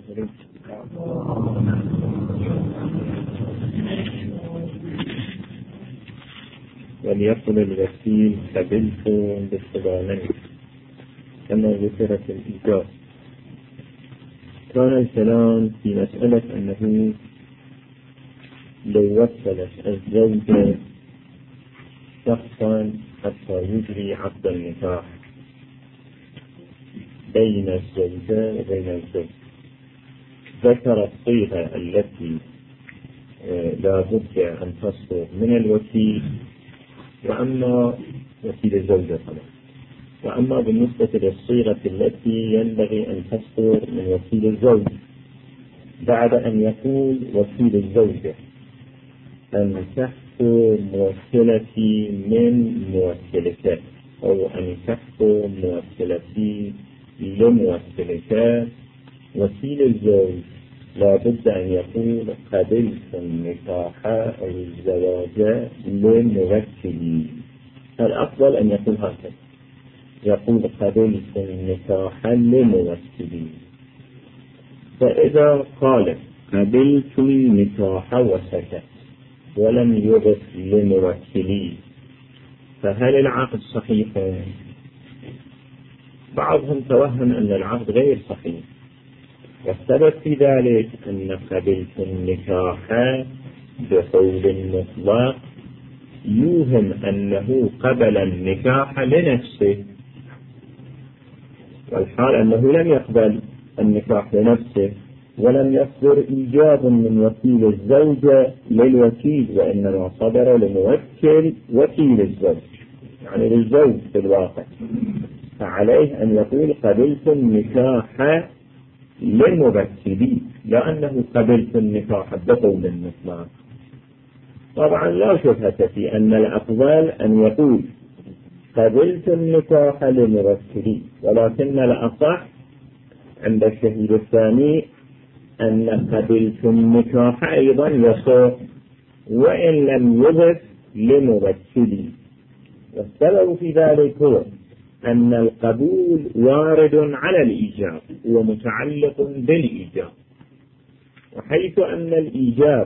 وليقل الوكيل قبلت بالصبانين كما ذكر في الإيجاب. كان الكلام في مسألة أنه لو وكلت الزوجة شخصا حتى يجري عقد النكاح بين الزوجة وبين الزوج، ذكر الصيغة التي لا بد أن تصدر من الوكيل، وأما وكيل الزوجة طبعا، وأما بالنسبة للصيغة التي ينبغي أن تصدر من وكيل الزوج بعد أن يقول وكيل الزوجة أن تحصل موكلتي من موكلتك، أو أن تحصل موكلتي لموكلتك، وكيل الزوج لا بد أن يقول قبلت النكاح أو الزواج لموكلي. الأفضل أن يقول هكذا، يقول قبلت النكاح لموكلي. فإذا قال قبلت النكاح وسكت ولم يضف لموكلي فهل العقد صحيح؟ بعضهم توهم أن العقد غير صحيح، والسبب في ذلك أن قبلت النكاح بقول مطلق يوهم أنه قبل النكاح لنفسه، والحال أنه لم يقبل النكاح لنفسه ولم يصدر إيجاب من وكيل الزوجة للوكيل، وإنما صدر لموكل وكيل الزوج، يعني للزوج في الواقع. فعليه أن يقول قبلت النكاح لموكلي، لأنه قبلت النكاح بقول المطلق. طبعا لا شبهة في أن الأفضل أن يقول قبلت النكاح لموكلي، ولكن الأصح عند الشهيد الثاني أن قبلت النكاح أيضا يصح وإن لم يضف لموكلي. والسبب في ذلك هو أن القبول وارد على الإيجاب ومتعلق بالإيجاب، وحيث أن الإيجاب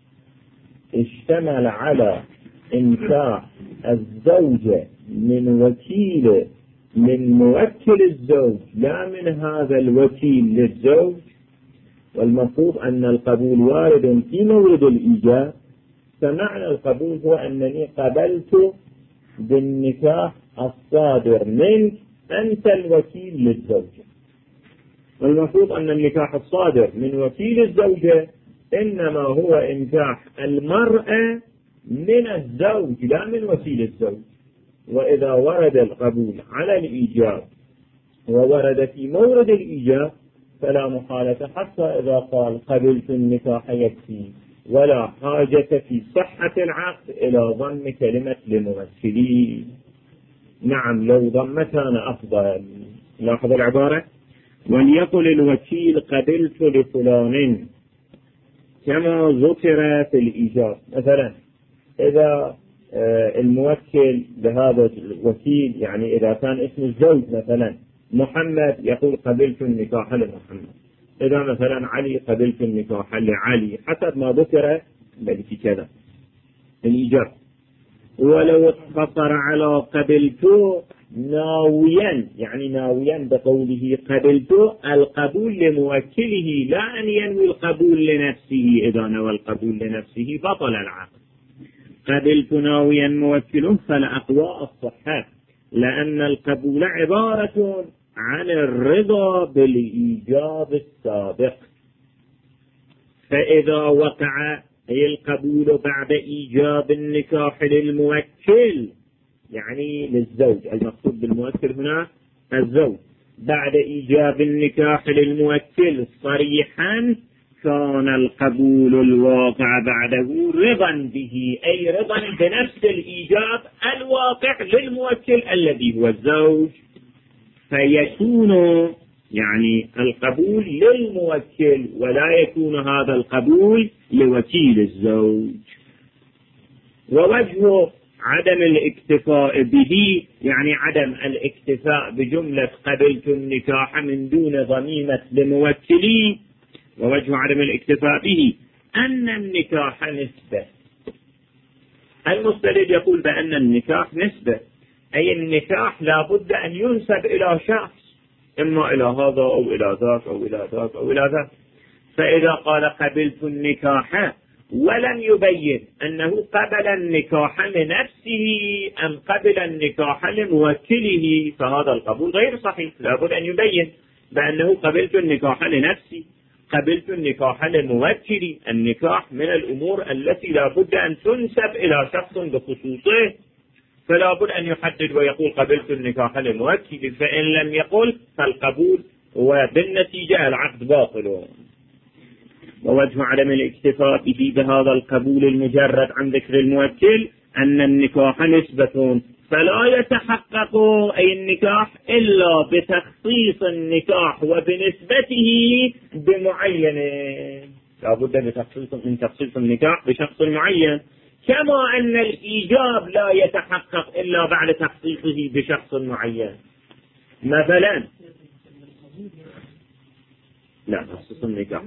اشتمل على إنكاح الزوجة من وكيل من موكل الزوج لا من هذا الوكيل للزوج، والمفروض أن القبول وارد في مورد الإيجاب، فمعنى القبول هو أنني قبلت بالنكاح الصادر منك أنت الوكيل للزوجة. والمفروض أن النكاح الصادر من وكيل الزوجة إنما هو إنكاح المرأة من الزوج لا من وكيل الزوج. وإذا ورد القبول على الإيجاب وورد في مورد الإيجاب فلا مخالفة، حتى إذا قال قبلت النكاح يكفي، ولا حاجة في صحة العقد إلى ضم كلمة لممثلين. نعم، لو ضمتان أفضل. لاحظ العبارة: وليقل الوكيل قبلت لفلان كما ذكر في الإيجاب. مثلا إذا الموكل بهذا الوكيل، يعني إذا كان اسم الزوج مثلا محمد، يقول قبلت النكاح لمحمد. إذا مثلا علي قبلت النكاح لعلي، حسب ما ذكر في كذا الإيجاب. ولو اقتصر على قبلت ناويا، يعني ناويا بقوله قبلت القبول لموكله لا أن ينوي القبول لنفسه، إذا نوى القبول لنفسه بطل العقد. قبلت ناويا موكله فالأقوى الصحة، لأن القبول عبارة عن الرضا بالإيجاب السابق، فإذا وقع القبول بعد إيجاب النكاح للموكل، يعني للزوج، المقصود بالموكل هنا الزوج، بعد إيجاب النكاح للموكل صريحا، كان القبول الواقع بعده رضا به، أي رضا بنفس الإيجاب الواقع للموكل الذي هو الزوج، فيكون يعني القبول للموكل ولا يكون هذا القبول لوكيل الزوج. ووجه عدم الاكتفاء به، يعني عدم الاكتفاء بجملة قبلت النكاح من دون ضميمة لموكلي، ووجه عدم الاكتفاء به أن النكاح نسبة. المستدل يقول بأن النكاح نسبة، أي النكاح لا بد أن ينسب إلى شخص، إما إلى هذا أو إلى ذاك أو إلى ذاك أو إلى ذاك. فإذا قال قبلت النكاح ولم يبين أنه قبل النكاح لنفسه أم قبل النكاح لموكله، فهذا القبول غير صحيح. لا بد أن يبين بأنه قبلت النكاح لنفسي، قبلت النكاح لموكلي. النكاح من الأمور التي لا بد أن تنسب إلى شخص بخصوصه، فلا بد أن يحدد ويقول قبلت النكاح لموكلي. فإن لم يقل فالقبول وبالنتيجة العقد باطل. ووجه عدم الاكتفاء به بهذا القبول المجرد عن ذكر الموكل أن النكاح نسبة، فلا يتحقق أي النكاح إلا بتخصيص النكاح وبنسبته بمعين. لا بد من تخصيص النكاح بشخص معين، كما أن الإيجاب لا يتحقق إلا بعد تخصيصه بشخص معين. مثلا لا تخصيص النكاح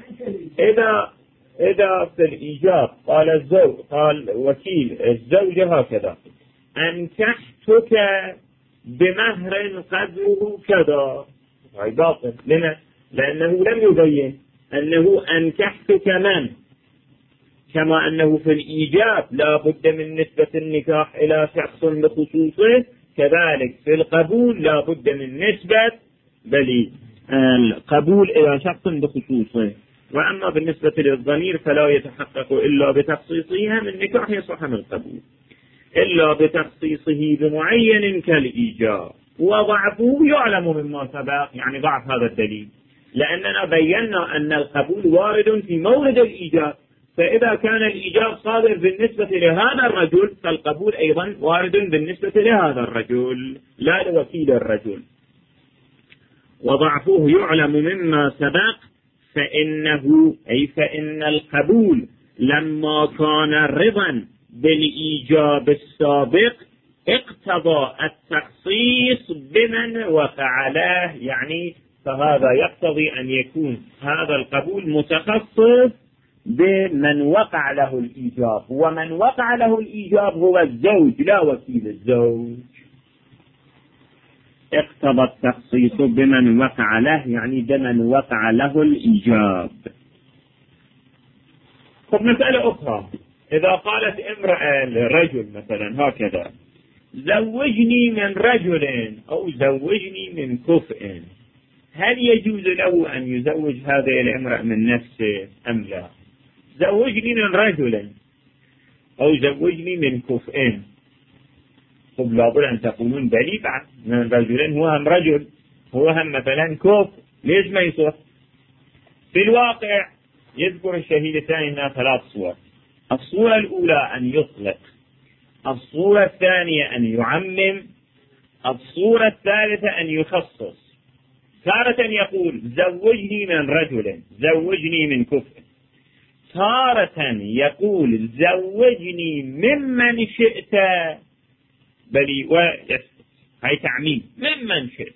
إذا في الإيجاب قال الزوج، قال وكيل الزوجة هكذا: أنكحتك بمهر قدره كذا، هاي باطل. لما؟ لأنه لم يبين أنه أنكحتك من، كما أنه في الإيجاب لا بد من نسبة النكاح إلى شخص بخصوصه، كذلك في القبول لا بد من نسبة القبول إلى شخص بخصوصه. وأما بالنسبة للضمير فلا يتحقق إلا بتخصيصها من نكاح يصح من القبول، إلا بتخصيصه بمعين كالإيجاب. وضعفه يعلم مما سبق، يعني ضعف هذا الدليل، لأننا بينا أن القبول وارد في مورد الإيجاب، فإذا كان الإيجاب صادر بالنسبة لهذا الرجل فالقبول أيضا وارد بالنسبة لهذا الرجل لا لوكيل الرجل. وضعفه يعلم مما سبق، فإن القبول لما كان رضا بالإيجاب السابق اقتضى التخصيص بمن وقع له، يعني فهذا يقتضي أن يكون هذا القبول متخصص بمن وقع له الإيجاب، ومن وقع له الإيجاب هو الزوج لا وكيل الزوج. اقتضى التخصيص بمن وقع له، يعني بمن وقع له الإيجاب. طب مسألة أخرى: إذا قالت امرأة لرجل مثلا هكذا: زوجني من رجل أو زوجني من كفء، هل يجوز له أن يزوج هذه الامرأة من نفسه أم لا؟ زوجني من رجل أو زوجني من كفء. طب لابد أن تقولون بلي بعد من رجل هو هم رجل، هو هم مثلا كفء، ليش ما يصح؟ في الواقع يذكر الشهيد الثاني هنا 3 صور. الصورة الأولى أن يطلق، الصورة الثانية أن يعمم، الصورة الثالثة أن يخصص. تارة يقول زوجني من رجل، زوجني من كفء. تارة يقول زوجني ممن شئت، هاي تعميم ممن شئت.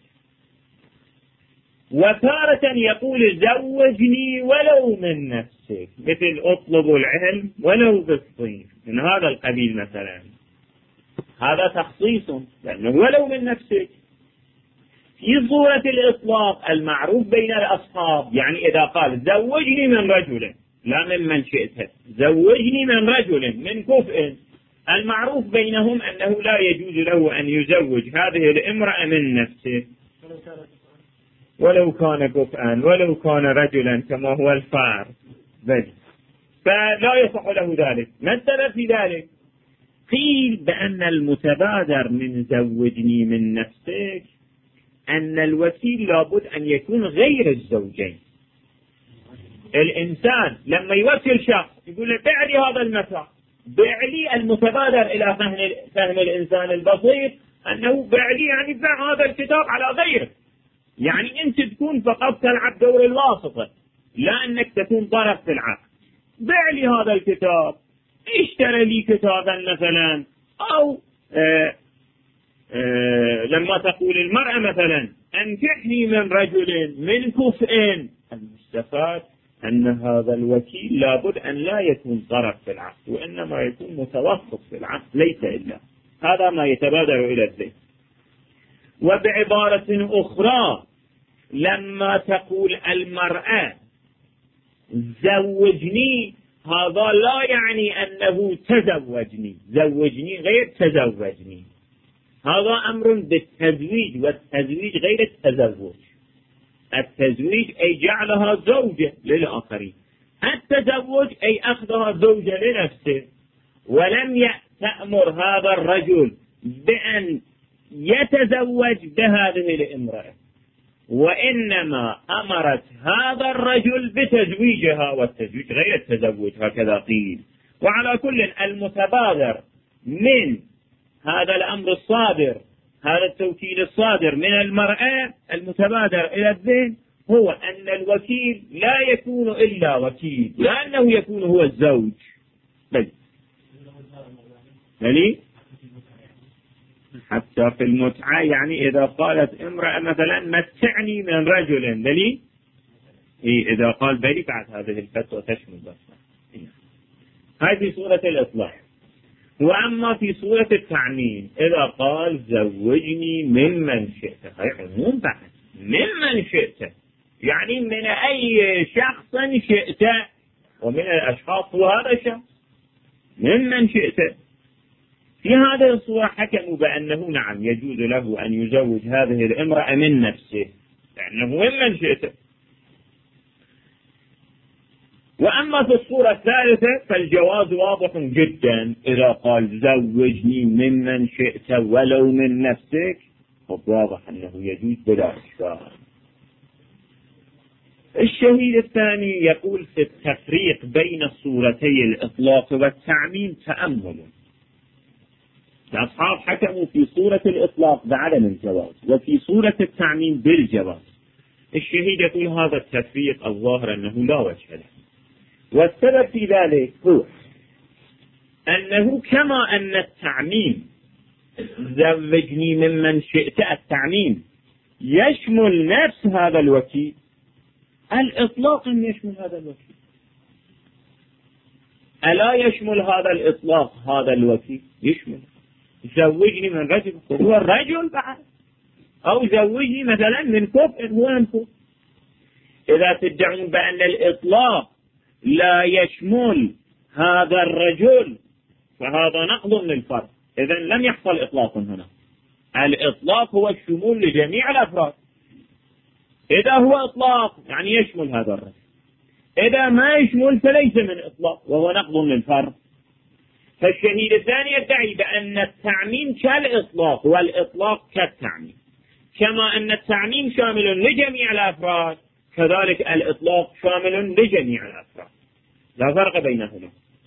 وتارة يقول زوجني ولو من نفسك، مثل اطلب العلم ولو بالصين، من هذا القبيل مثلا. هذا تخصيص لأنه ولو من نفسك. في صورة الإطلاق المعروف بين الأصحاب، يعني إذا قال زوجني من رجل لا ممن شئت، زوجني من رجل من كفء، المعروف بينهم أنه لا يجوز له أن يزوج هذه الامرأة من نفسه ولو كان كفءا ولو كان رجلا كما هو الفار، فلا يصح له ذلك. ما السبب في ذلك؟ قيل بأن المتبادر من زوجني من نفسك أن الوكيل لابد أن يكون غير الزوجين. الإنسان لما يوكل شخص يقول له بيع لي هذا المتاع، بيع لي، المتبادر إلى فهم الإنسان البسيط أنه بيع لي يعني بيع هذا الكتاب على غيره، يعني أنت تكون فقط تلعب دور الواسطة، لا أنك تكون طرف في العقد. بيع لي هذا الكتاب، اشتري لي كتابا مثلا، أو لما تقول المرأة مثلا أنكحني من رجل من كفء، المستفاد أن هذا الوكيل لابد أن لا يكون طرف في العقد، وإنما يكون متوسط في العقد، ليس إلا هذا ما يتبادر إلى الذهن. وبعبارة أخرى، لما تقول المرأة زوجني، هذا لا يعني أنه تزوجني، زوجني غير تزوجني، هذا أمر بالتزويج، والتزويج غير التزوج. التزويج أي جعلها زوجة للآخرين، التزوج أي أخذها زوجة لنفسه. ولم تأمر هذا الرجل بأن يتزوج بهذه الامرأة، وإنما أمرت هذا الرجل بتزويجها، والتزويج غير التزوج، هكذا قيل. وعلى كل، المتبادر من هذا الأمر الصادر، هذا التوكيل الصادر من المرأة، المتبادر إلى الذهن هو أن الوكيل لا يكون إلا وكيل، لأنه يكون هو الزوج. بل حتى في المتعة، يعني إذا قالت امرأة مثلا متعني من رجل، بلي إذا قال بلي بعد هذه الفتوى تشمل بس. هذه في صورة الإطلاق. وأما في صورة التعميم، إذا قال زوجني ممن شئت، هي عموم بعد ممن شئت، يعني من أي شخص شئت، ومن الأشخاص هو هذا الشخص ممن شئت. في هذه الصورة حكموا بأنه نعم يجوز له أن يزوج هذه الامرأة من نفسه، لأنه ممن شئت. وأما في الصورة الثالثة فالجواز واضح جدا، إذا قال زوجني ممن شئت ولو من نفسك، فواضح أنه يجوز بلا إشكال. الشهيد الثاني يقول في التفريق بين صورتي الإطلاق والتعميم تأمل. الأصحاب حكموا في صورة الإطلاق بعدم الجواز، وفي صورة التعميم بالجواز. الشهيد يقول هذا التفريق الظاهر أنه لا وجه له، والسبب في ذلك هو أنه كما أن التعميم زوجني ممن شئت، التعميم يشمل نفس هذا الوكيل، الإطلاق يشمل هذا الوكيل. ألا يشمل هذا الإطلاق هذا الوكيل؟ يشمل. زوجني من رجل هو الرجل بعد، أو زوجني مثلا من كفء هو الكفء. إذا تدعون بأن الإطلاق لا يشمل هذا الرجل فهذا نقض للفرد، إذن لم يحصل إطلاق هنا. الإطلاق هو الشمول لجميع الأفراد. إذا هو إطلاق يعني يشمل هذا الرجل، إذا ما يشمل فليس من إطلاق وهو نقض للفرد. فالشهيد الثاني يدعي بأن التعميم كالإطلاق والإطلاق كالتعميم، كما أن التعميم شامل لجميع الأفراد كذلك الإطلاق شامل لجميع الأفراد، لا فرق بينهما.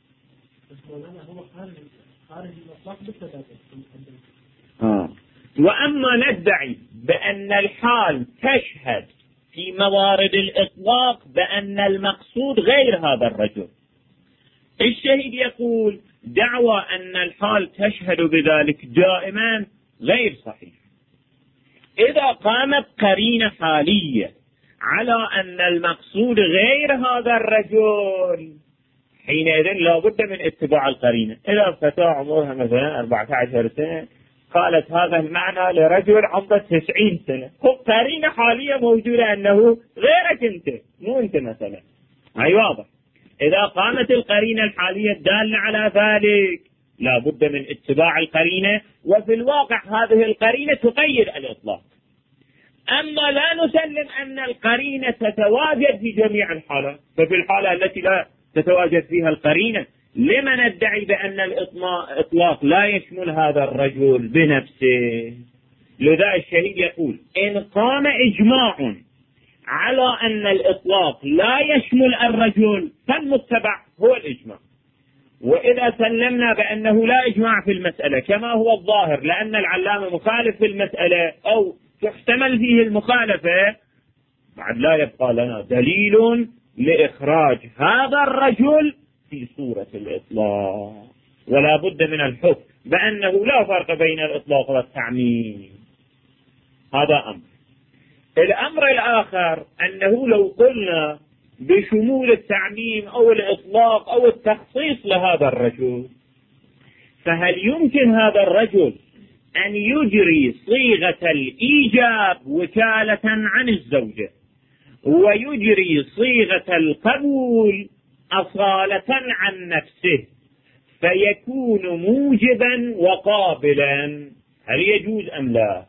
وأما ندعي بأن الحال تشهد في موارد الإطلاق بأن المقصود غير هذا الرجل، الشهيد يقول دعوى أن الحال تشهد بذلك دائما غير صحيح. إذا قامت قرينة حالية على أن المقصود غير هذا الرجل، حينئذ لا بد من اتباع القرينة. إذا فتاة عمرها مثلا 14 سنة قالت هذا المعنى لرجل عمره 90 سنة، قرينة حالية موجودة أنه غيرك أنت، مو أنت مثلا، هاي واضح. إذا قامت القرينة الحالية الدالة على ذلك لا بد من اتباع القرينة، وفي الواقع هذه القرينة تقيد الإطلاق. أما لا نسلم أن القرينة تتواجد في جميع الحالات، ففي الحالة التي لا تتواجد فيها القرينة لما ندعي بأن الإطلاق لا يشمل هذا الرجل بنفسه؟ لذا الشهيد يقول إن قام إجماع على أن الإطلاق لا يشمل الرجل فالمتبع هو الإجماع. وإذا سلمنا بأنه لا إجماع في المسألة كما هو الظاهر لأن العلامة مخالف في المسألة أو تحتمل فيه المخالفة، بعد لا يبقى لنا دليل لإخراج هذا الرجل في صورة الإطلاق، ولا بد من الحكم بأنه لا فرق بين الإطلاق والتعميم. هذا أمر. الأمر الآخر أنه لو قلنا بشمول التعميم أو الإطلاق أو التخصيص لهذا الرجل، فهل يمكن هذا الرجل أن يجري صيغة الإيجاب وكالة عن الزوجة ويجري صيغة القبول أصالة عن نفسه فيكون موجبا وقابلا؟ هل يجوز أم لا؟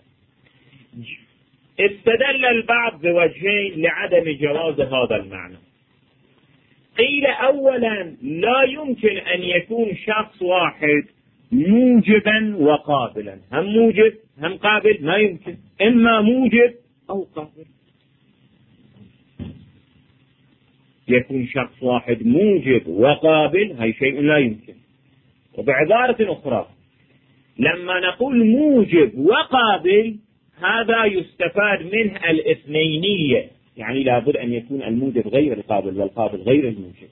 استدل البعض بوجهين لعدم جواز هذا المعنى. قيل أولا لا يمكن أن يكون شخص واحد موجبا وقابلا، هم موجب هم قابل، ما يمكن، إما موجب أو قابل. يكون شخص واحد موجب وقابل، هاي شيء لا يمكن. وبعبارة أخرى لما نقول موجب وقابل هذا يستفاد منه الاثنينية، يعني لابد أن يكون الموجب غير القابل والقابل غير الموجب.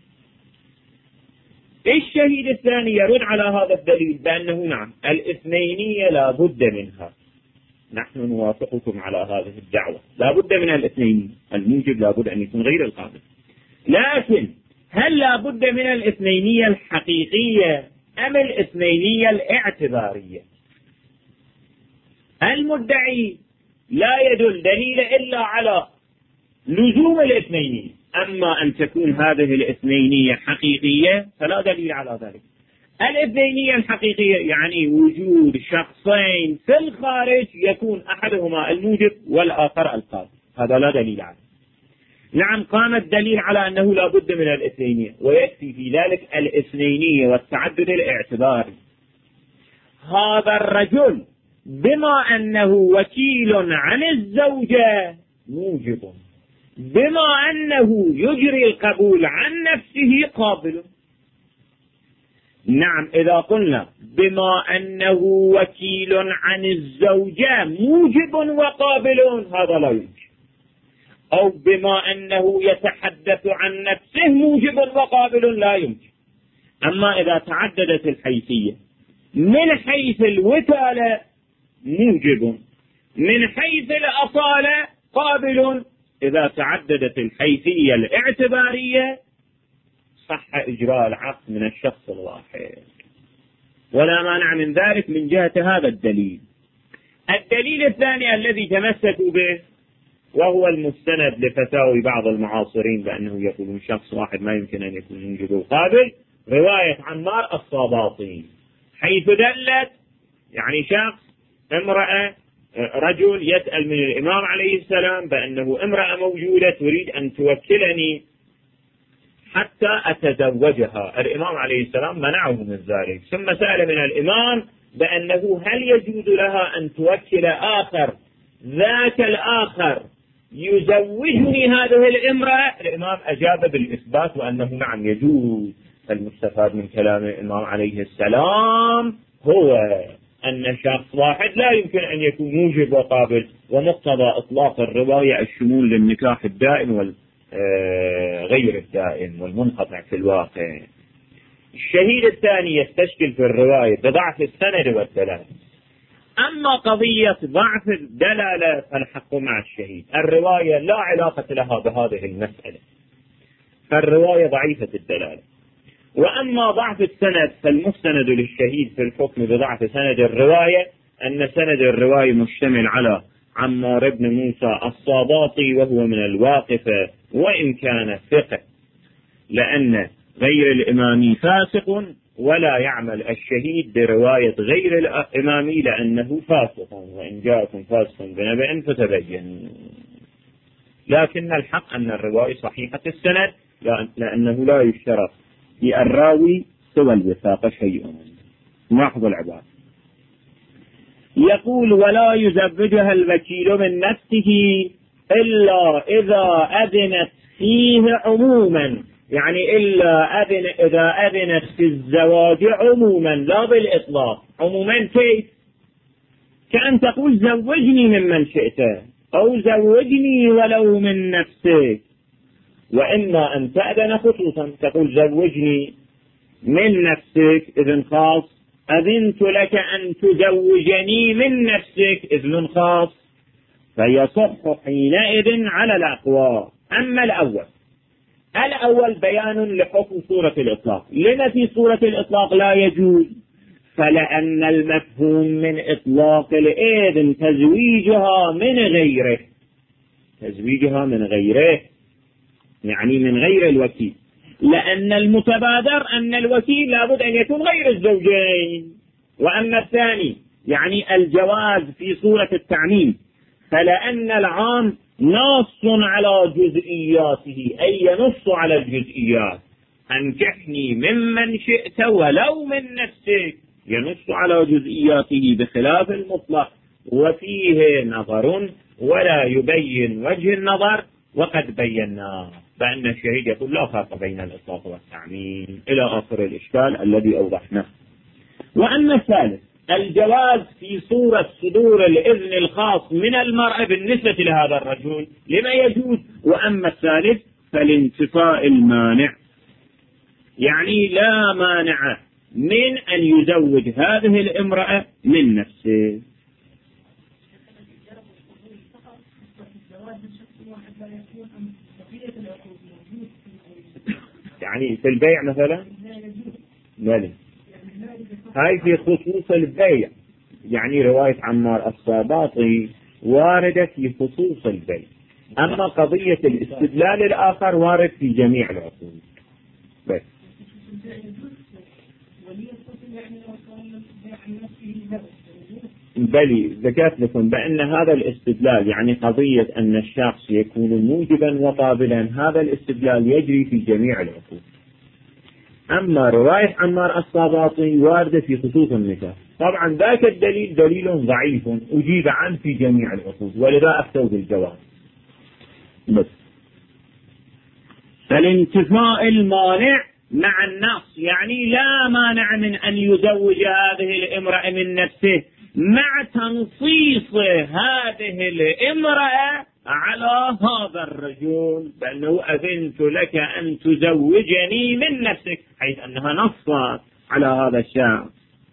الشهيد الثاني يرد على هذا الدليل بأنه نعم الاثنينية لابد منها، نحن نوافقكم على هذه الدعوة، لابد من الاثنين، الموجب لابد أن يكون غير القابل. لكن هل لابد من الاثنينية الحقيقية أم الاثنينية الاعتبارية؟ المدعي لا يدل دليل إلا على لزوم الاثنينية، أما أن تكون هذه الاثنينية حقيقية فلا دليل على ذلك. الاثنينية الحقيقية يعني وجود شخصين في الخارج يكون أحدهما الموجب والآخر القابل، هذا لا دليل عليه. نعم قام الدليل على أنه لا بد من الاثنينية، ويكفي في ذلك الاثنينية والتعدد الاعتباري. هذا الرجل بما أنه وكيل عن الزوجة موجب، بما أنه يجري القبول عن نفسه قابل. نعم إذا قلنا بما أنه وكيل عن الزوجة موجب وقابل هذا لا يمكن، أو بما أنه يتحدث عن نفسه موجب وقابل لا يمكن. أما إذا تعددت الحيثية من حيث الوكالة موجب، من حيث الأصالة قابل، إذا تعددت الحيثية الاعتبارية صح إجراء العقد من الشخص الواحد، ولا مانع من ذلك من جهة هذا الدليل. الدليل الثاني الذي تمسكوا به وهو المستند لفتاوي بعض المعاصرين بأنه يقولون شخص واحد ما يمكن أن يكون موجب وقابل، رواية عمار الصباطي، حيث دلت يعني شخص امرأة رجل يسأل من الإمام عليه السلام بأنه امرأة موجودة تريد أن توكلني حتى أتزوجها، الإمام عليه السلام منعه من ذلك، ثم سأل من الإمام بأنه هل يجوز لها أن توكل آخر، ذاك الآخر يزوجني هذه الامرأة؟ الإمام أجاب بالإثبات وأنه نعم يجوز. المستفاد من كلام الإمام عليه السلام هو أن شخص واحد لا يمكن أن يكون موجب وقابل، ومقتضى إطلاق الرواية الشمول للنكاح الدائم والغير الدائم والمنقطع في الواقع. الشهيد الثاني يستشكل في الرواية بضعف السند والدلالة. أما قضية ضعف الدلالة فالحق مع الشهيد، الرواية لا علاقة لها بهذه المسألة، فالرواية ضعيفة الدلالة. وأما ضعف السند فالمستند للشهيد في الحكم بضعف سند الرواية أن سند الرواية مشتمل على عمار بن موسى الصباطي وهو من الواقفة وإن كان ثقة، لأن غير الإمامي فاسق ولا يعمل الشهيد برواية غير الإمامي لأنه فاسق، وإن جاءكم فاسق بنبأ فتبين. لكن الحق أن الرواية صحيحة السند لأنه لا يشترط في الراوي سوى الوثاقة شيء. لاحظ العبارة، يقول ولا يزوجها الوكيل من نفسه إلا إذا أذنت فيه عموما، يعني إلا إذا أذنت في الزواج عموما لا بالإطلاق. عموما كيف؟ كأن تقول زوجني ممن شئت أو زوجني ولو من نفسك، وإما أن تأذن خصوصا تقول زوجني من نفسك إذن خاص، أذنت لك أن تزوجني من نفسك إذن خاص، فيصح حينئذ على الأقوى. أما الأول الأول بيان لحكم صورة الإطلاق. لما في صورة الإطلاق لا يجوز؟ فلأن المفهوم من إطلاق الإذن تزويجها من غيره، تزويجها من غيره يعني من غير الوكيل، لأن المتبادر أن الوكيل لابد أن يكون غير الزوجين. وأما الثاني يعني الجواز في صورة التعميم، فلأن العام نص على جزئياته، أي ينص على الجزئيات، أنكحني ممن شئت ولو من نفسك، ينص على جزئياته بخلاف المطلق وفيه نظر ولا يبين وجه النظر. وقد بينا بأن الشهيد يقول لا فرق بين الإطلاق والتعميم إلى آخر الإشكال الذي أوضحناه. وأما الثالث الجواز في صورة صدور الإذن الخاص من المرأة بالنسبة لهذا الرجل لما يجوز. وأما الثالث فالانتفاء المانع، يعني لا مانع من أن يزوج هذه الامرأة من نفسه. يعني في البيع مثلا لا، هاي في خصوص البيع، يعني رواية عمار الصاباطي واردة في خصوص البيع، أما قضية الاستدلال الآخر وارد في جميع العقود. بس بلي ذكرت لكم بأن هذا الاستدلال يعني قضية أن الشخص يكون موجبا وقابلا، هذا الاستدلال يجري في جميع العقود. أما رواية عمار الصاباطي واردة في خصوص النكاح، طبعا ذاك الدليل دليل ضعيف أجيب عنه في جميع العقود، ولذا أفتوا بالجواز. بس فالانتفاء المانع مع النص، يعني لا مانع من أن يزوج هذه الامرأة من نفسه مع تنصيص هذه الامرأة على هذا الرجل بأنه أذنت لك أن تزوجني من نفسك، حيث أنها نصت على هذا الشخص.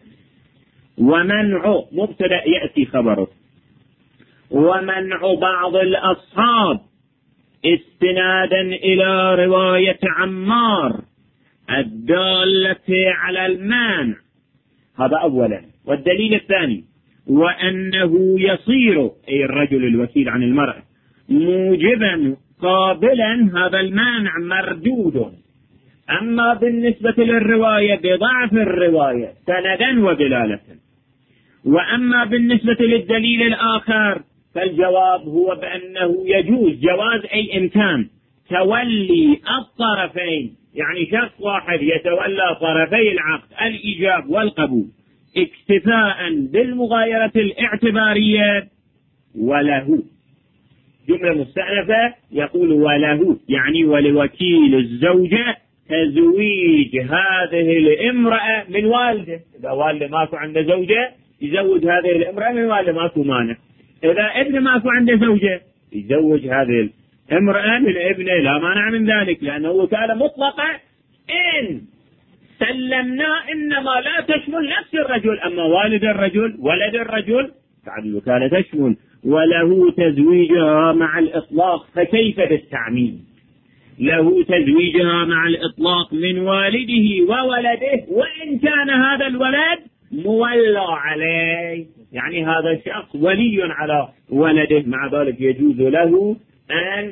ومنع مبتدأ يأتي خبره. ومنع بعض الأصحاب استنادا إلى رواية عمار الدالة على المانع، هذا أولا. والدليل الثاني وأنه يصير أي الرجل الوكيل عن المرأة موجبا قابلا، هذا المانع مردود. أما بالنسبة للرواية بضعف الرواية سندا ودلالة. وأما بالنسبة للدليل الآخر فالجواب هو بأنه يجوز جواز أي إمكان تولي الطرفين، يعني شخص واحد يتولى طرفي العقد الإيجاب والقبول اكتفاء بالمغايرة الاعتبارية. وله جملة مستأنفة يقول وله، يعني ولوكيل الزوجة تزويج هذه الامرأة من والده. إذا والده ماكو عنده زوجة يزوج هذه الامرأة من والده، ماكو مانع. إذا ابن ماكو عنده زوجة يزوج هذه الامرأة من ابنه، لا مانع من ذلك، لأنه وكالة مطلقة إن سلمنا إنما لا تشمل نفس الرجل، أما والد الرجل ولد الرجل بعد الوكالة تشمل. وله تزويجها مع الإطلاق، فكيف بالتعميم؟ له تزويجها مع الإطلاق من والده وولده، وإن كان هذا الولد مولى عليه، يعني هذا الشخص ولي على ولده، مع ذلك يجوز له أن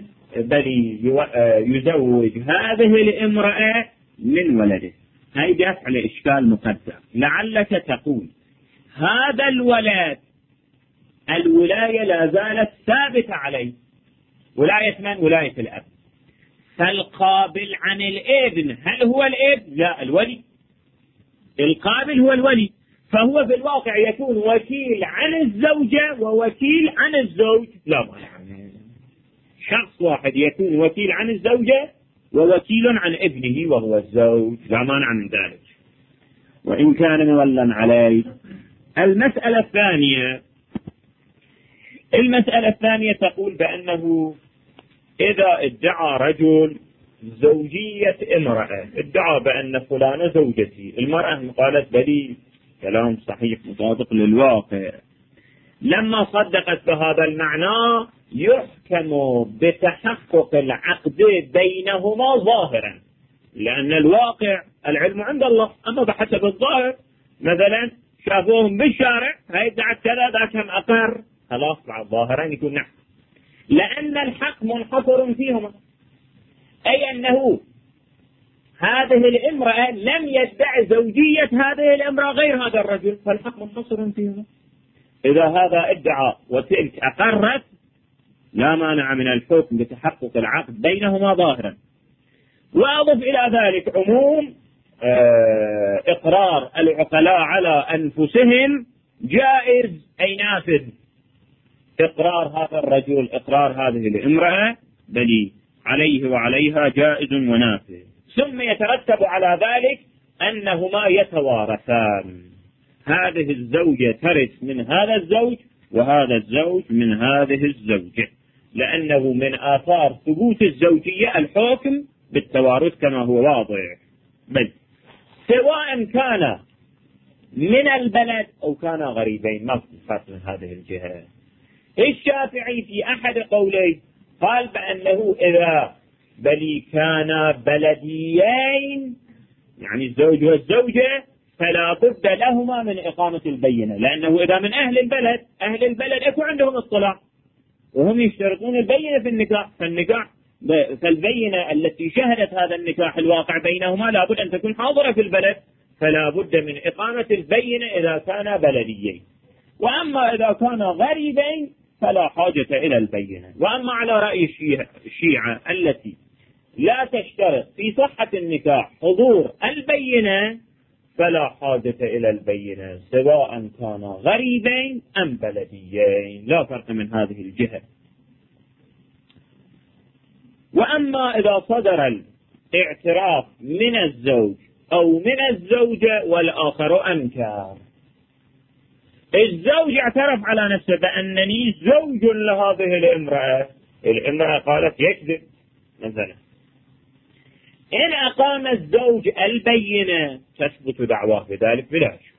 يزوج هذه الامرأة من ولده. هاي دفع لإشكال مقدم. لعلك تقول هذا الولد الولاية لا زالت ثابتة عليه، ولاية من؟ ولاية الأب. فالقابل عن الابن هل هو الابن؟ لا، الولي. القابل هو الولي، فهو في الواقع يكون وكيل عن الزوجة ووكيل عن الزوج. لا مانع، شخص واحد يكون وكيل عن الزوجة ووكيل عن ابنه وهو الزوج، لا مانع من ذلك وإن كان مولا عليه. المسألة الثانية تقول بأنه إذا ادعى رجل زوجية امرأة، ادعى بأن فلانة زوجتي، المرأة قالت بلي، كلام صحيح مطابق للواقع، لما صدقت بهذا المعنى يحكم بتحقق العقد بينهما ظاهرا، لأن الواقع العلم عند الله، أما بحسب الظاهر مثلا شافوهم بالشارع هاي ادعت كذا ذاك هم أقر، خلاص بعد ظاهرا يكون نعم، لأن الحق منحصر فيهما، أي أنه هذه الامرأة لم يدعي زوجية هذه الامرأة غير هذا الرجل، فالحق منحصر فيهما. إذا هذا ادعى وتلك أقرت لا مانع من الحكم بتحقق العقد بينهما ظاهرا. وأضف إلى ذلك عموم إقرار العقلاء على أنفسهم جائز أي نافذ، إقرار هذا الرجل إقرار هذه الامرأة بل عليه وعليها جائز ونافذ، ثم يترتب على ذلك أنهما يتوارثان، هذه الزوجة ترث من هذا الزوج وهذا الزوج من هذه الزوجة، لأنه من آثار ثبوت الزوجية الحكم بالتوارث كما هو واضح، بل سواء كان من البلد أو كان غريبين، ما فرق من هذه الجهة. الشافعي في أحد قوليه قال بأنه إذا بل كان بلديين يعني الزوج والزوجة فلا بد لهما من إقامة البينة، لأنه إذا من أهل البلد، أهل البلد أكو عندهم اصطلاح وهم يشترطون البينة في النكاح، فالبينة التي شهدت هذا النكاح الواقع بينهما لا بد أن تكون حاضرة في البلد، فلا بد من إقامة البينة إذا كان بلديين. وأما إذا كان غريبين فلا حاجة إلى البينة. وأما على رأي الشيعة التي لا تشترط في صحة النكاح حضور البينة فلا حاجة إلى البينة سواء كان غريبين أم بلديين، لا فرق من هذه الجهة. وأما إذا صدر الاعتراف من الزوج أو من الزوجة والآخر أنكر، الزوج اعترف على نفسه بأنني زوج لهذه الامرأة قالت يكذب مثلا، إن أقام الزوج البينة تثبت دعواه بذلك بلا شك.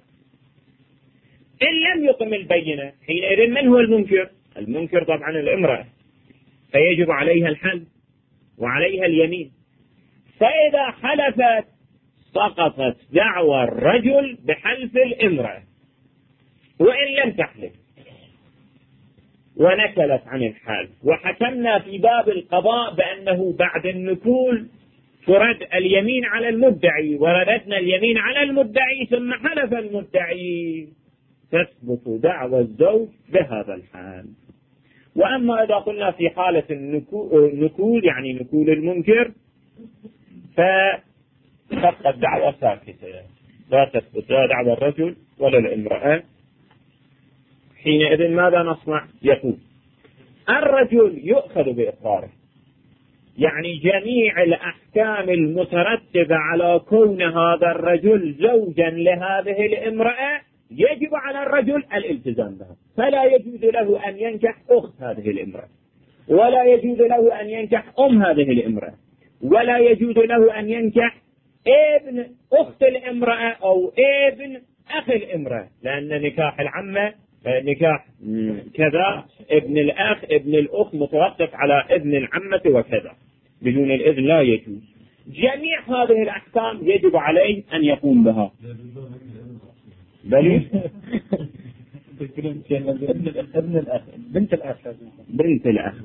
إن لم يقم البينة حينئذ من هو المنكر؟ المنكر طبعا الامرأة، فيجب عليها الحلف وعليها اليمين، فإذا حلفت سقطت دعوى الرجل بحلف الامرأة، وإن لم تحلف ونكلت عن الحلف. وحكمنا في باب القضاء بأنه بعد النكول ترد اليمين على المدعي، ورددنا اليمين على المدعي ثم حلف المدعي، تثبت دعوى الزوج بهذا الحال. وأما إذا قلنا في حالة النكول يعني نكول المنكر فتبقى الدعوة ساكتة، لا تثبت لا دعوى الرجل ولا الامرأة. حينئذ ماذا نصنع؟ يقول الرجل يؤخذ بإقراره، يعني جميع الأحكام المترتبة على كون هذا الرجل زوجا لهذه الامرأة يجب على الرجل الالتزام بها، فلا يجوز له أن ينكح أخت هذه الامرأة، ولا يجوز له أن ينكح أم هذه الامرأة، ولا يجوز له أن ينكح ابن أخت الامرأة أو ابن أخ الامرأة، لأن نكاح العمة نكاح كذا، ابن الأخ ابن الأخت متوقف على ابن العمة وكذا، بدون الإذن لا يجوز. جميع هذه الأحكام يجب عليه أن يقوم بها. بل بنت الأخ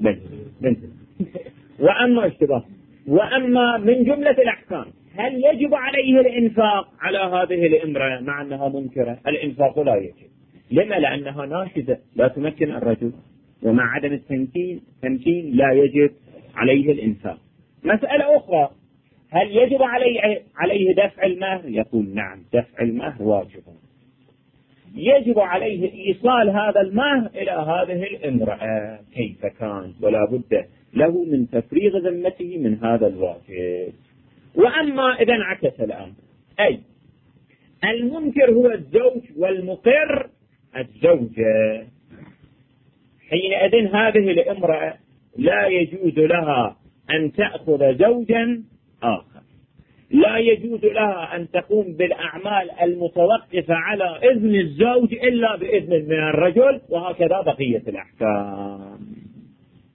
وأما اشتباه. وأما من جملة الأحكام هل يجب عليه الإنفاق على هذه الامرأة مع أنها منكرة؟ الإنفاق لا يجب. لما؟ لأنها ناشدة لا تمكن الرجل، ومع عدم التمكين لا يجب عليه الإنفاق. مسألة أخرى، هل يجب عليه دفع المهر؟ يقول نعم، دفع المهر واجب، يجب عليه إيصال هذا المهر إلى هذه الامرأة كيف كان، ولا بد له من تفريغ ذمته من هذا الواجب. وأما إذا انعكس الآن، أي المنكر هو الزوج والمقر الزوجة، حينئذ هذه الامرأة لا يجوز لها أن تأخذ زوجا آخر، لا يجوز لها أن تقوم بالأعمال المتوقفة على إذن الزوج إلا بإذن من الرجل، وهكذا بقية الأحكام.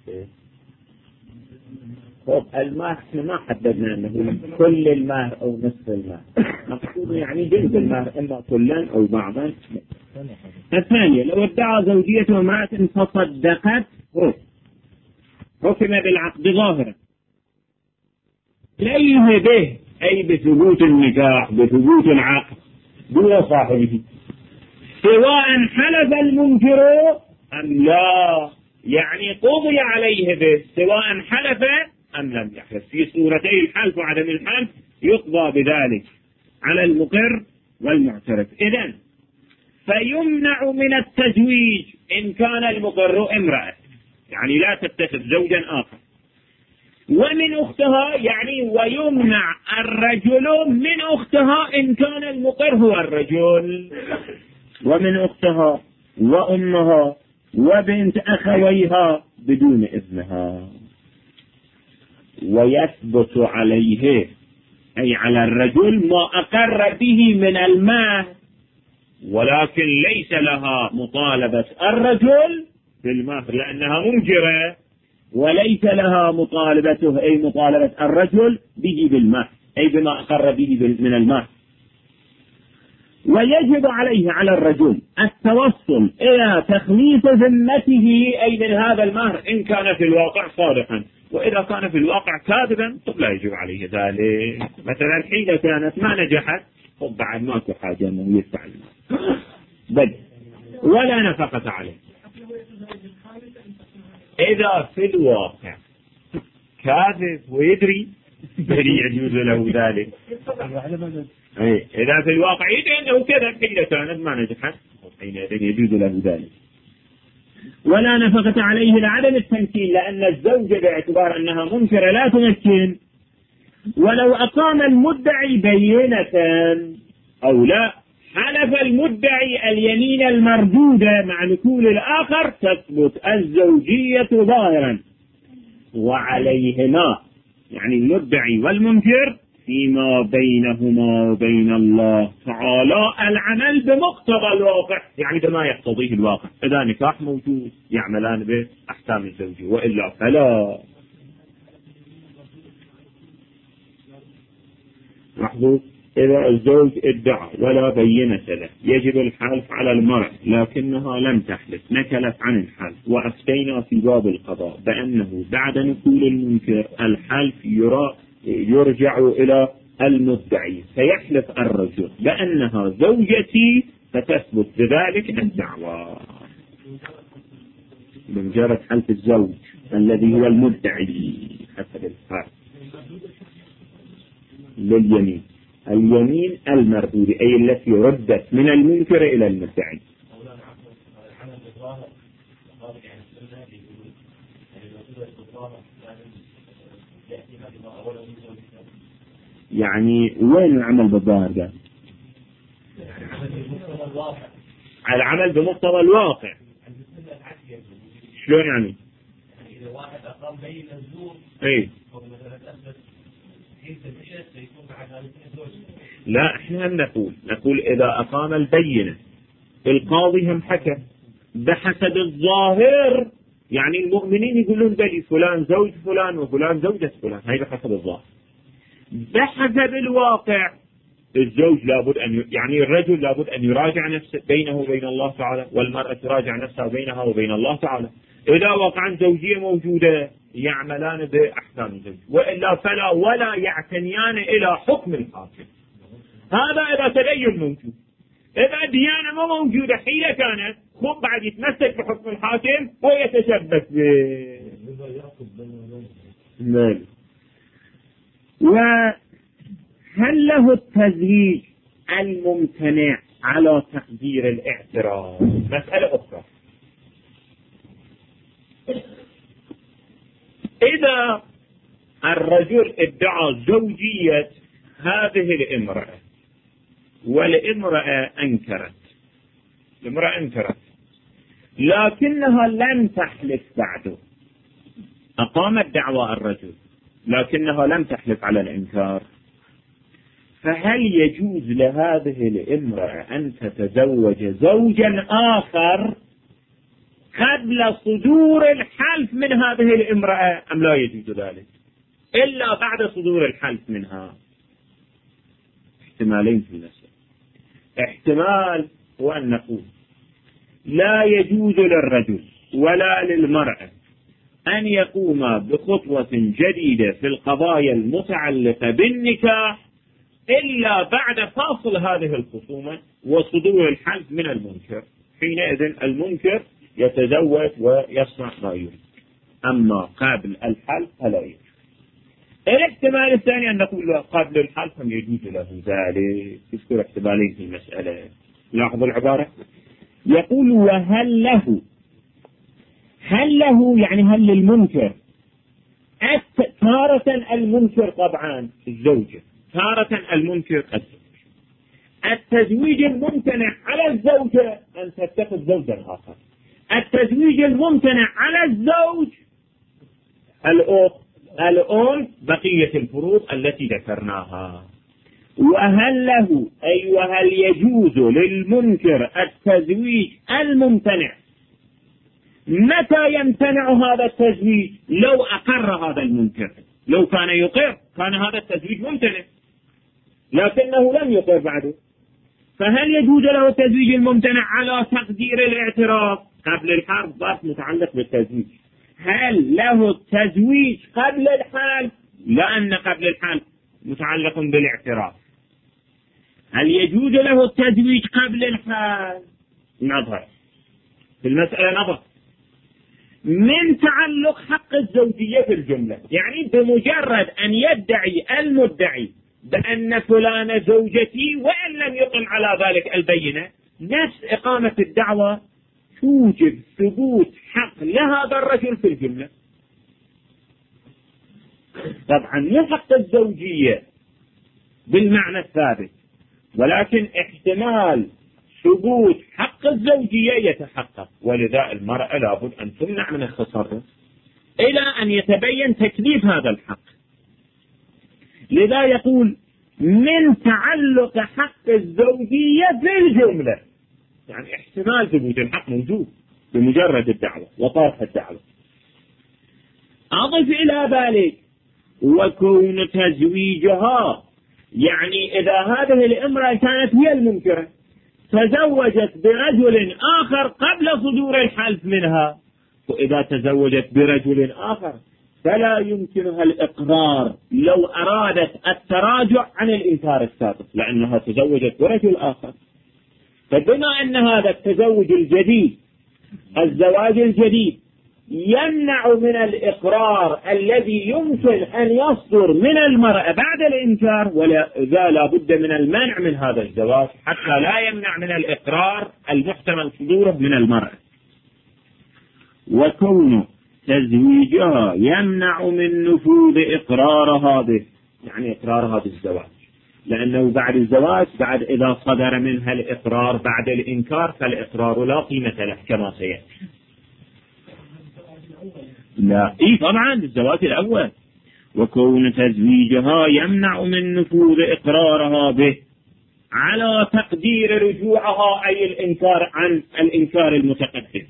المهر احنا ما حددنا انه كل المهر او نصف المهر، مقصود يعني جنس المهر اما كلا او بعضا. الثانية لو ادعى زوجية امرأة فصدقت حكم بالعقد ظاهرا ليه به، اي بثبوت النكاح بثبوت العقد دون صاحبه، سواء حلف المنكر ام لا، يعني قضي عليه به سواء حلف ام لم يحلف. في صورتي الحلف وعدم الحلف يقضى بذلك على المقر والمعترف. اذن فيمنع من التزويج ان كان المقر امرأة، يعني لا تتخذ زوجا اخر، ومن اختها، يعني ويمنع الرجل من اختها ان كان المقر هو الرجل، ومن اختها وامها وبنت اخويها بدون اذنها. ويثبت عليه اي على الرجل ما اقر به من المال، ولكن ليس لها مطالبة الرجل بالمهر لانها منكرة، وليس لها مطالبته اي مطالبة الرجل به بالمهر اي بما اقر به من المهر. ويجب عليه على الرجل التوصل الى تخليص ذمته اي من هذا المهر ان كان في الواقع صادقا، واذا كان في الواقع كاذبا لا يجب عليه ذلك. مثلا حين كانت ما نجحت بعد ماكو حاجة انه يدفع المال بل ولا نفقة عليه. اذا في الواقع كاذب ويدري يجوز له ذلك. إذا في الواقع يدري أنه كذب حين كانت ما نجحت حينئذ يجوز له ذلك. ولا نفقة عليه لعدم التمكين، لأن الزوجة باعتبار أنها منكرة لا تمكن، ولو أقام المدعي بينة أو لا حلف المدعي اليمين المردودة مع نقول الآخر تثبت الزوجية ظاهرا، وعليهما يعني المدعي والمنكر فيما بينهما وبين الله تعالى العمل بمقتضى الواقع، يعني بما يقتضيه الواقع. إذا نكاح موجود يعملان بأحكام الزوجية، وإلا فلا. لاحظوا إذا الزوج ادعى ولا بينة له يجب الحلف على المرأة لكنها لم تحلف، نكلت عن الحلف، وأفتينا في باب القضاء بأنه بعد نقول المنكر الحلف يرجع إلى المدعي، فيحلف الرجل بأنها زوجتي فتثبت بذلك الدعوى بمجرد حلف الزوج الذي هو المدعي حسب الحال لليمين، اليمين المردود أي التي ردت من المنكر إلى المدعي. يعني وين العمل بالظاهر ده؟ العمل بمقتضى الواقع. شلون يعني؟ إذا واحد أقام بين الزور اي لا، احنا نقول إذا أقام البينة القاضي هم حكم بحسب الظاهر، يعني المؤمنين يقولون بلي فلان زوج فلان وفلان زوجة فلان، هاي بحسب الظاهر. بحسب الواقع الزوج لابد أن يعني الرجل لابد أن يراجع نفسه بينه وبين الله تعالى، والمرأة تراجع نفسها بينها وبين الله تعالى. إذا وقعا زوجية موجودة يعملان بأحكام الزوج، وإلا فلا ولا يعتنيان إلى حكم الحاكم. هذا إذا تدين موجود. إذا ديانة ما موجودة حين كانت خب بعد يتمسك بحكم الحاكم ويتشبث به. وهل له التزويج الممتنع على تقدير الاعتراف؟ مسألة أخرى. إذا الرجل ادعى زوجية هذه الامرأة والامرأة أنكرت، الامرأة أنكرت لكنها لم تحلف بعده، أقامت دعوى الرجل لكنها لم تحلف على الإنكار، فهل يجوز لهذه الامرأة أن تتزوج زوجا آخر قبل صدور الحلف من هذه الامرأة أم لا يجوز ذلك إلا بعد صدور الحلف منها؟ احتمالين في المسألة. احتمال هو أن نقول لا يجوز للرجل ولا للمرأة أن يقوم بخطوة جديدة في القضايا المتعلقة بالنكاح إلا بعد فاصل هذه الخصومة وصدور الحلف من المنكر. حينئذ المنكر يتزوج ويصنع ما يريد، أما قبل الحلف فلا يجوز. الاحتمال الثاني أن نقول قبل الحلف هم يجوز له ذلك. يذكر احتمالين في المسألة. لاحظوا العبارة، يقول وهل له، هل له يعني هل للمنكر تارة المنكر طبعا الزوجة، تارة المنكر الزوج. التزويج الممتنع على الزوجة أن تتخذ زوجا آخر، التزويج الممتنع على الزوج الأخت الأم بقية الفروض التي ذكرناها. وهل له أي وهل يجوز للمنكر التزويج الممتنع؟ متى يمتنع هذا التزويج؟ لو أقر هذا المنكر، لو كان يقر كان هذا التزويج ممتنع، لكنه لم يقر بعده. فهل يجوز له التزويج الممتنع على تقدير الاعتراف قبل الحرب؟ بس متعلق بالتزويج. هل له التزويج قبل الحال؟ لأن قبل الحال متعلق بالاعتراف. هل يجوز له التزويج قبل الحال؟ نظر في المسألة، نظر من تعلق حق الزوجية في الجملة، يعني بمجرد أن يدعي المدعي بأن فلان زوجتي وإن لم يقم على ذلك البينة، نفس إقامة الدعوة توجب ثبوت حق لهذا الرجل في الجملة. طبعا مو حق الزوجية بالمعنى الثابت، ولكن احتمال ثبوت حق الزوجية يتحقق، ولذا المرأة لابد أن تمنع من التصرف إلى أن يتبين تكليف هذا الحق. لذا يقول من تعلق حق الزوجية بالجملة، يعني احتمال ثبوت الحق موجود بمجرد الدعوة وطرح الدعوة. أضف إلى ذلك وكون تزويجها، يعني إذا هذه الامرأة كانت هي المنكرة تزوجت برجل آخر قبل صدور الحلف منها، وإذا تزوجت برجل آخر فلا يمكنها الإقرار لو أرادت التراجع عن الإنكار السابق، لأنها تزوجت برجل آخر. فبما أن هذا التزوج الجديد، الزواج الجديد، يمنع من الإقرار الذي يمكن أن يصدر من المرأة بعد الإنكار، ولذا لا بد من المنع من هذا الزواج حتى لا يمنع من الإقرار المحتمل صدوره من المرأة. وكون تزويجها يمنع من نفوذ إقرارها به، يعني إقرارها بالزواج، لأنه بعد الزواج، بعد إذا صدر منها الإقرار بعد الإنكار فالإقرار لا قيمة له كما سيأتي. لا طبعا الزواج الأول. وكون تزويجها يمنع من نفوذ إقرارها به على تقدير رجوعها، أي الإنكار عن الإنكار المتقدم.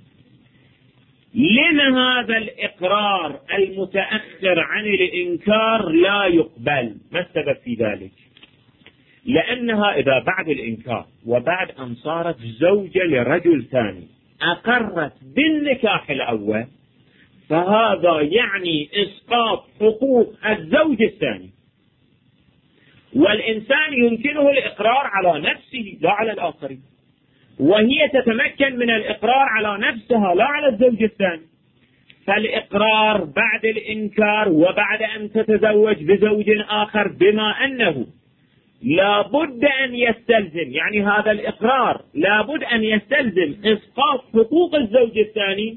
لما هذا الإقرار المتأخر عن الإنكار لا يقبل؟ ما السبب في ذلك؟ لأنها إذا بعد الإنكار وبعد أن صارت زوجة لرجل ثاني أقرت بالنكاح الأول، فهذا يعني إسقاط حقوق الزوج الثاني، والإنسان يمكنه الإقرار على نفسه لا على الآخرين، وهي تتمكن من الإقرار على نفسها لا على الزوج الثاني. فالإقرار بعد الإنكار وبعد أن تتزوج بزوج آخر بما أنه لا بد أن يستلزم، يعني هذا الإقرار لا بد أن يستلزم إسقاط حقوق الزوج الثاني،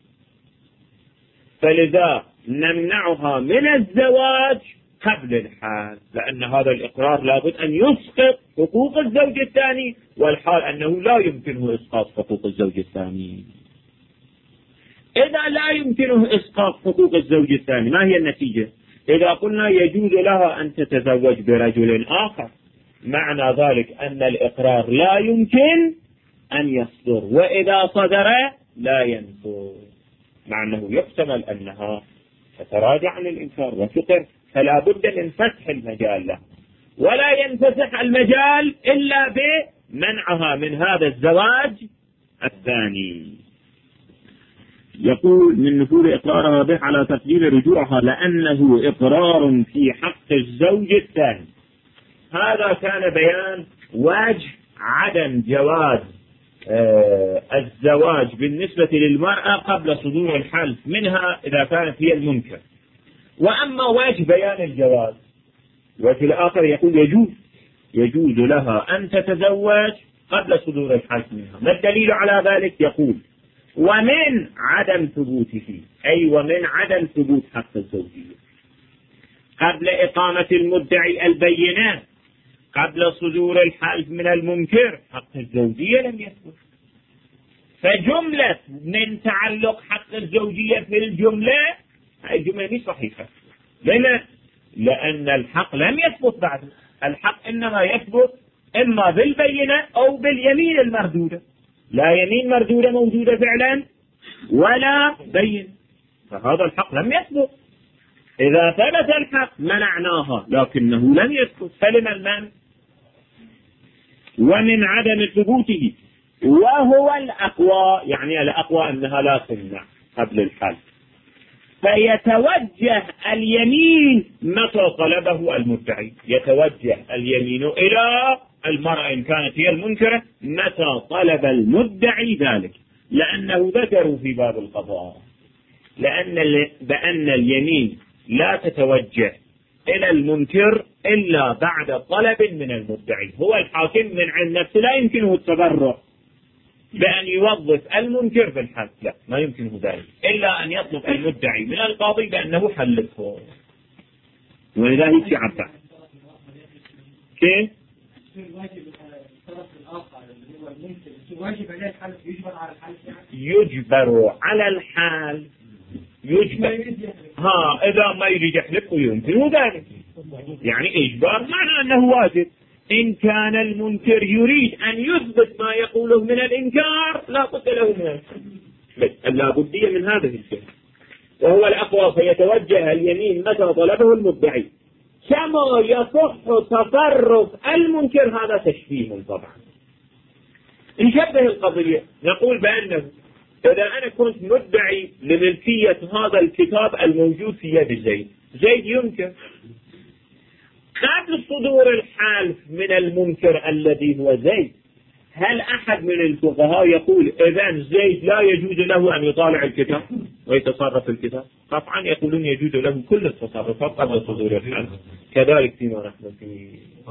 فلذا نمنعها من الزواج قبل الحال، لأن هذا الإقرار لا بد أن يسقط حقوق الزوج الثاني، والحال أنه لا يمكنه إسقاط حقوق الزوج الثاني. إذا لا يمكنه إسقاط حقوق الزوج الثاني ما هي النتيجة؟ إذا قلنا يجوز لها أن تتزوج برجل آخر، معنى ذلك أن الإقرار لا يمكن أن يصدر، وإذا صدر لا ينفذ، مع أنه يحتمل أنها تتراجع عن الإنكار وتقر، فلا بد من فتح المجال له، ولا ينفسح المجال إلا بمنعها من هذا الزواج الثاني. يقول من نفوذ إقرارها به على تقدير رجوعها لأنه إقرار في حق الزوج الثاني. هذا كان بيان وجه عدم جواز الزواج بالنسبة للمرأة قبل صدور الحلف منها إذا كانت هي المنكر. وأما وجه بيان الجواز، وفي الآخر يقول يجوز لها أن تتزوج قبل صدور الحلف منها. ما الدليل على ذلك؟ يقول ومن عدم ثبوته، أي ومن عدم ثبوت حق الزوجية قبل إقامة المدعي البينات قبل صدور الحلف من المنكر، حق الزوجية لم يثبت. فجملة من تعلق حق الزوجية في الجملة هذه الجملة مش صحيحة. لأن الحق لم يثبت بعد. الحق إنما يثبت إما بالبينة أو باليمين المردودة. لا يمين مردودة موجودة فعلا ولا بين، فهذا الحق لم يثبت. إذا ثبت الحق منعناها لكنه لم يثبت، فلما المنع؟ ومن عدم ثبوته وهو الأقوى، يعني الأقوى أنها لا تمنع قبل الحلف، فيتوجه اليمين متى طلبه المدعي. يتوجه اليمين إلى المرأة إن كانت هي المنكرة متى طلب المدعي ذلك، لأنه ذكروا في باب القضاء بأن اليمين لا تتوجه إلى المنكر إلا بعد طلب من المدعي. هو الحاكم من عند نفسه لا يمكنه التبرع بأن يوظف المنكر في الحلف، لا ما يمكنه ذلك إلا أن يطلب المدعي من القاضي بأنه حلفه. ولذلك يعبر كيف؟ يجبر على الحال، إذا ما يريد يحلف ويمكنه ذلك، يعني إجبار معنى أنه واجب. إن كان المنكر يريد أن يثبت ما يقوله من الإنكار لا بد له من لا بدية من هذا الشيء، وهو الأقوى، فيتوجه اليمين متى طلبه المدعي. كما يصح تصرف المنكر، هذا تشبيه طبعا. نشبه القضية، نقول بأنه إذا أنا كنت مدعي لملكية هذا الكتاب الموجود في يد زيد ينكر قبل صدور الحلف من المنكر الذي هو زيد، هل أحد من الفقهاء يقول إذن زيد لا يجوز له أن يطالع الكتاب ويتصرف الكتاب؟ طبعا يقولون يجوز له كل التصرفات قبل صدور الحلف. كذلك فيما نحن فيه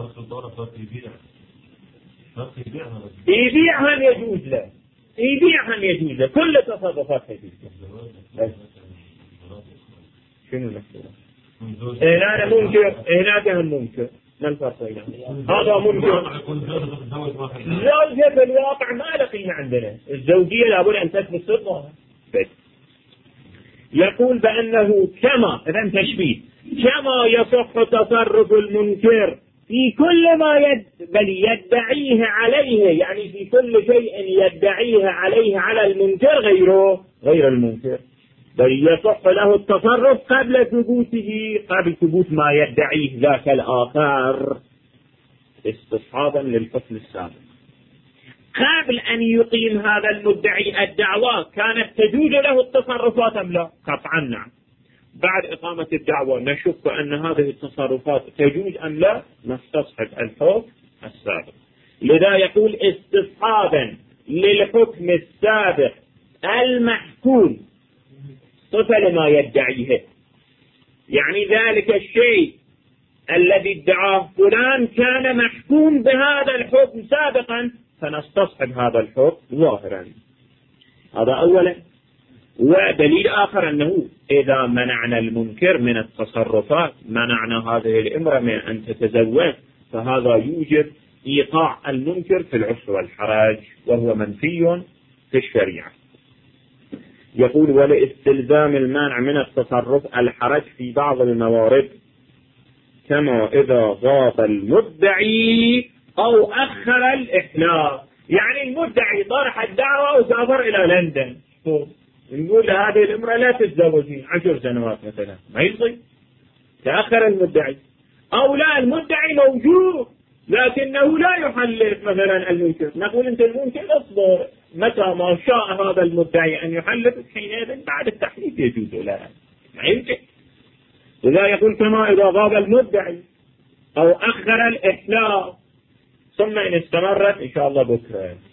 يبيعها يجوز له، يجوز له كل التصرفات يجوز له. شنو نحن؟ هنا منكر، هناك منكر، ما الفرق بينهم؟ هذا منكر. زوجة في الواقع ما لقينا عندنا الزوجية، لابد أن تثبت صدقها. يقول بأنه كما، إذن تشبيه، كما يصح تصرف المنكر في كل ما بل يدعيه عليه، يعني في كل شيء يدعيه عليه على المنكر غير المنكر، بل يصح له التصرف قبل ثبوت ما يدعيه ذاك الآخر، استصحابا للفصل السابق. قبل أن يقيم هذا المدعي الدعوة كانت تجوز له التصرفات أم لا؟ قطعا نعم. بعد إقامة الدعوة نشك أن هذه التصرفات تجوز أم لا، نستصحب الحكم السابق. لذا يقول استصحابا للحكم السابق المحكوم صفة لما يدعيه، يعني ذلك الشيء الذي ادعاه فلان كان محكوم بهذا الحكم سابقا، فنستصحب هذا الحكم ظاهرا. هذا أولا. ودليل آخر أنه إذا منعنا المنكر من التصرفات، منعنا هذه الامرأة من أن تتزوج، فهذا يوجب إيقاع المنكر في العسر والحرج، وهو منفي في الشريعة. يقول ولاستلزام المانع من التصرف الحرج في بعض الموارد، كما إذا غاب المدعي أو أخر الإحلال. يعني المدعي طرح الدعوة وسافر إلى لندن نقول هذه الامرأة لا تتزوجين 10 سنوات مثلا، ما يصير، تأخر المدعي. أو لا، المدعي موجود لكنه لا يحلف مثلا المنكر، نقول أنت المنكر اصبر، متى ما شاء هذا المدعي أن يحلف حينئذ بعد التحليف يجوز له، ما يمكن. وذا يقول كما إذا غاب المدعي أو أخر الإحلاف ثم إن استمرت إن شاء الله بكرة